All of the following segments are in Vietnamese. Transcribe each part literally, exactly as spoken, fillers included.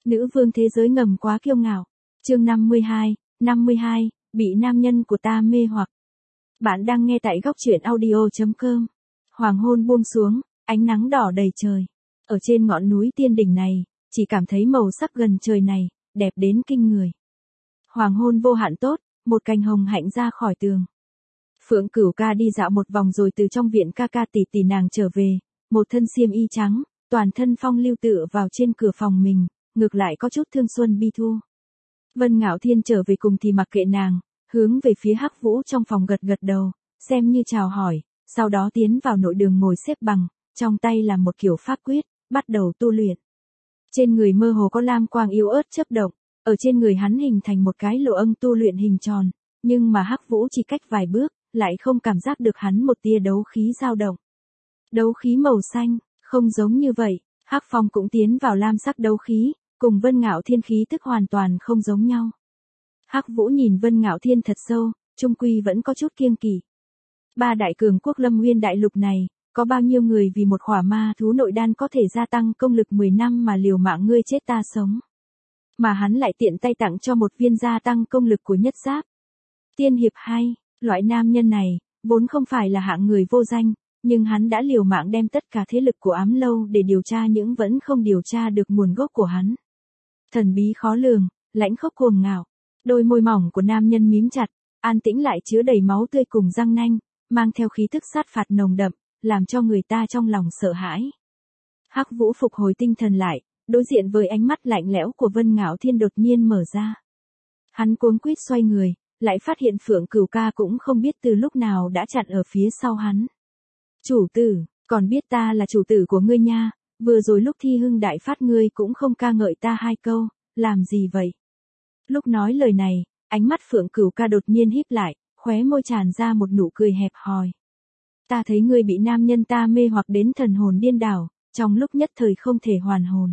Nữ vương thế giới ngầm quá kiêu ngạo. Chương năm mươi hai, năm mươi hai, bị nam nhân của ta mê hoặc. Bạn đang nghe tại góc truyện audio chấm com. Hoàng hôn buông xuống, ánh nắng đỏ đầy trời. Ở trên ngọn núi tiên đỉnh này, chỉ cảm thấy màu sắc gần trời này, đẹp đến kinh người. Hoàng hôn vô hạn tốt, một cành hồng hạnh ra khỏi tường. Phượng Cửu ca đi dạo một vòng rồi từ trong viện ca ca tỷ tỷ nàng trở về, một thân xiêm y trắng, toàn thân phong lưu tựa vào trên cửa phòng mình, ngược lại có chút thương xuân bi thu. Vân Ngạo Thiên trở về cùng thì mặc kệ nàng, hướng về phía Hắc Vũ trong phòng gật gật đầu, xem như chào hỏi, sau đó tiến vào nội đường ngồi xếp bằng, trong tay là một kiểu pháp quyết, bắt đầu tu luyện. Trên người mơ hồ có lam quang yếu ớt chớp động, ở trên người hắn hình thành một cái lỗ âm tu luyện hình tròn, nhưng mà Hắc Vũ chỉ cách vài bước, lại không cảm giác được hắn một tia đấu khí dao động. Đấu khí màu xanh, không giống như vậy, Hắc Phong cũng tiến vào lam sắc đấu khí, cùng Vân Ngạo Thiên khí tức hoàn toàn không giống nhau. Hắc Vũ nhìn Vân Ngạo Thiên thật sâu, trung quy vẫn có chút kiêng kỵ. Ba đại cường quốc Lâm Nguyên đại lục này, có bao nhiêu người vì một khỏa ma thú nội đan có thể gia tăng công lực mười năm mà liều mạng ngươi chết ta sống. Mà hắn lại tiện tay tặng cho một viên gia tăng công lực của nhất giáp. Tiên hiệp hay, loại nam nhân này, vốn không phải là hạng người vô danh, nhưng hắn đã liều mạng đem tất cả thế lực của Ám Lâu để điều tra những vẫn không điều tra được nguồn gốc của hắn. Thần bí khó lường, lãnh khốc cuồng ngạo, đôi môi mỏng của nam nhân mím chặt, an tĩnh lại chứa đầy máu tươi cùng răng nanh, mang theo khí thức sát phạt nồng đậm, làm cho người ta trong lòng sợ hãi. Hắc Vũ phục hồi tinh thần lại, đối diện với ánh mắt lạnh lẽo của Vân Ngạo Thiên đột nhiên mở ra. Hắn cuống quýt xoay người, lại phát hiện Phượng Cửu ca cũng không biết từ lúc nào đã chặn ở phía sau hắn. Chủ tử, còn biết ta là chủ tử của ngươi nha, vừa rồi lúc thi hưng đại phát ngươi cũng không ca ngợi ta hai câu, làm gì vậy? Lúc nói lời này, ánh mắt Phượng Cửu ca đột nhiên híp lại, khóe môi tràn ra một nụ cười hẹp hòi. Ta thấy ngươi bị nam nhân ta mê hoặc đến thần hồn điên đảo, trong lúc nhất thời không thể hoàn hồn.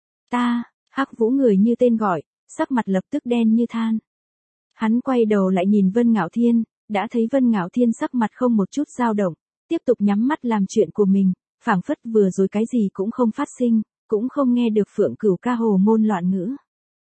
Ta, Hắc Vũ người như tên gọi, sắc mặt lập tức đen như than. Hắn quay đầu lại nhìn Vân Ngạo Thiên, đã thấy Vân Ngạo Thiên sắc mặt không một chút dao động, tiếp tục nhắm mắt làm chuyện của mình, phảng phất vừa rồi cái gì cũng không phát sinh, cũng không nghe được Phượng Cửu ca hồ ngôn loạn ngữ.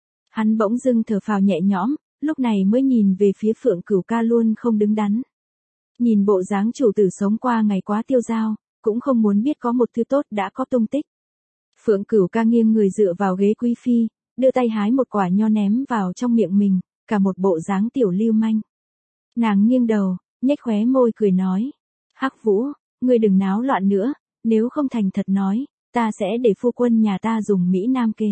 Hắn bỗng dưng thở phào nhẹ nhõm, lúc này mới nhìn về phía Phượng Cửu ca luôn không đứng đắn. Nhìn bộ dáng chủ tử sống qua ngày quá tiêu dao, cũng không muốn biết có một thứ tốt đã có tung tích. Phượng Cửu ca nghiêng người dựa vào ghế quý phi, đưa tay hái một quả nho ném vào trong miệng mình, cả một bộ dáng tiểu lưu manh. Nàng nghiêng đầu, nhếch khóe môi cười nói, Hắc Vũ, ngươi đừng náo loạn nữa, nếu không thành thật nói, ta sẽ để phu quân nhà ta dùng Mỹ Nam kế.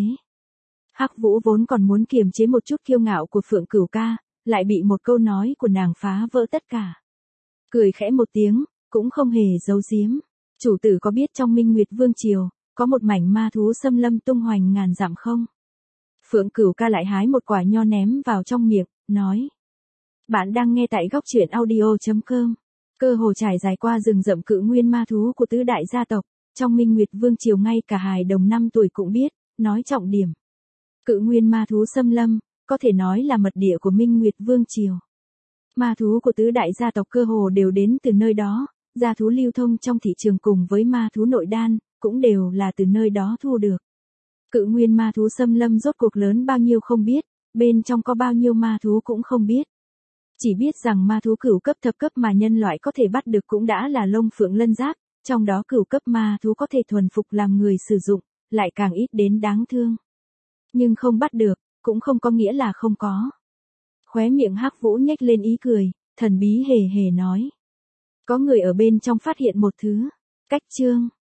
Hắc Vũ vốn còn muốn kiềm chế một chút kiêu ngạo của Phượng Cửu ca, lại bị một câu nói của nàng phá vỡ tất cả. Cười khẽ một tiếng, cũng không hề giấu giếm. Chủ tử có biết trong Minh Nguyệt Vương Triều, có một mảnh ma thú xâm lâm tung hoành ngàn dặm không? Phượng Cửu ca lại hái một quả nho ném vào trong miệng, nói. Bạn đang nghe tại góc truyện audio chấm com. Cơ hồ trải dài qua rừng rậm cự nguyên ma thú của tứ đại gia tộc, trong Minh Nguyệt Vương Triều ngay cả hài đồng năm tuổi cũng biết, nói trọng điểm. Cự nguyên ma thú xâm lâm, có thể nói là mật địa của Minh Nguyệt Vương Triều. Ma thú của tứ đại gia tộc cơ hồ đều đến từ nơi đó, gia thú lưu thông trong thị trường cùng với ma thú nội đan, cũng đều là từ nơi đó thu được. Cự nguyên ma thú xâm lâm rốt cuộc lớn bao nhiêu không biết, bên trong có bao nhiêu ma thú cũng không biết. Chỉ biết rằng ma thú cửu cấp thập cấp mà nhân loại có thể bắt được cũng đã là Long Phượng Lân Giáp, trong đó cửu cấp ma thú có thể thuần phục làm người sử dụng, lại càng ít đến đáng thương. Nhưng không bắt được, cũng không có nghĩa là không có. Khóe miệng Hắc Vũ nhếch lên ý cười, thần bí hề hề nói. Có người ở bên trong phát hiện một thứ. Cách chương,